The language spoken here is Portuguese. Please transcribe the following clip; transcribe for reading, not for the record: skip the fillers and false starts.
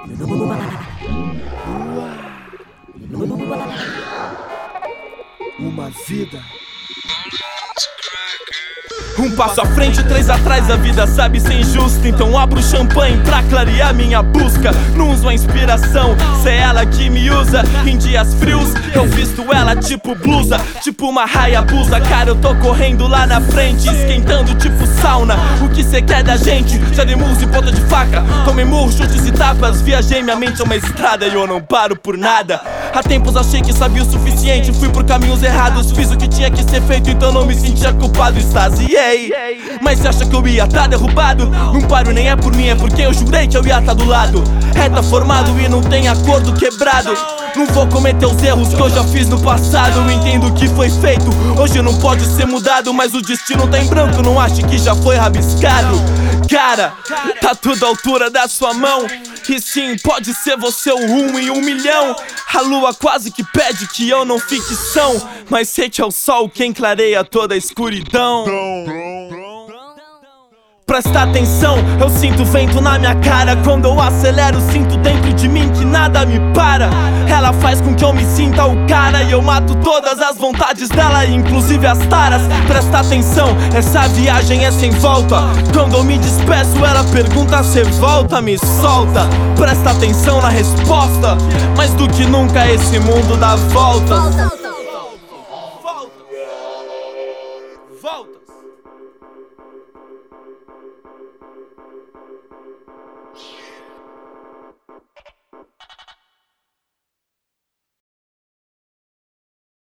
Uma vida. Um passo à frente, três atrás, a vida sabe ser injusta. Então abro o champanhe pra clarear minha busca. Não uso a inspiração, se é ela que me usa. Em dias frios, eu visto ela tipo blusa, tipo uma Hayabusa. Cara, eu tô correndo lá na frente, esquentando tipo sauna. O que cê quer da gente? Já dei murros em ponta de faca, tomei murros, chutes e tapas. Viajei minha mente a uma estrada e eu não paro por nada. Há tempos achei que sabia o suficiente, fui por caminhos errados, fiz o que tinha que ser feito, então não me sentia culpado, extasiei. Mas cê acha que eu ia tá derrubado? Não paro, nem é por mim, é porque eu jurei que eu ia tá do lado. Reta formado e não tem acordo quebrado. Não vou cometer os erros que eu já fiz no passado. Eu entendo o que foi feito, hoje não pode ser mudado. Mas o destino tá em branco, não ache que já foi rabiscado. Cara, tá tudo à altura da sua mão. E sim, pode ser você o 1 em 1 milhão. A lua quase que pede que eu não fique são, mas sei que é o sol quem clareia toda a escuridão. Presta atenção, eu sinto vento na minha cara. Quando eu acelero, sinto dentro de mim que nada me para. Ela faz com que eu me sinta o cara e eu mato todas as vontades dela, inclusive as taras. Presta atenção, essa viagem é sem volta. Quando eu me despeço, ela pergunta se volta, me solta. Presta atenção na resposta, mais do que nunca esse mundo dá voltas. Voltas.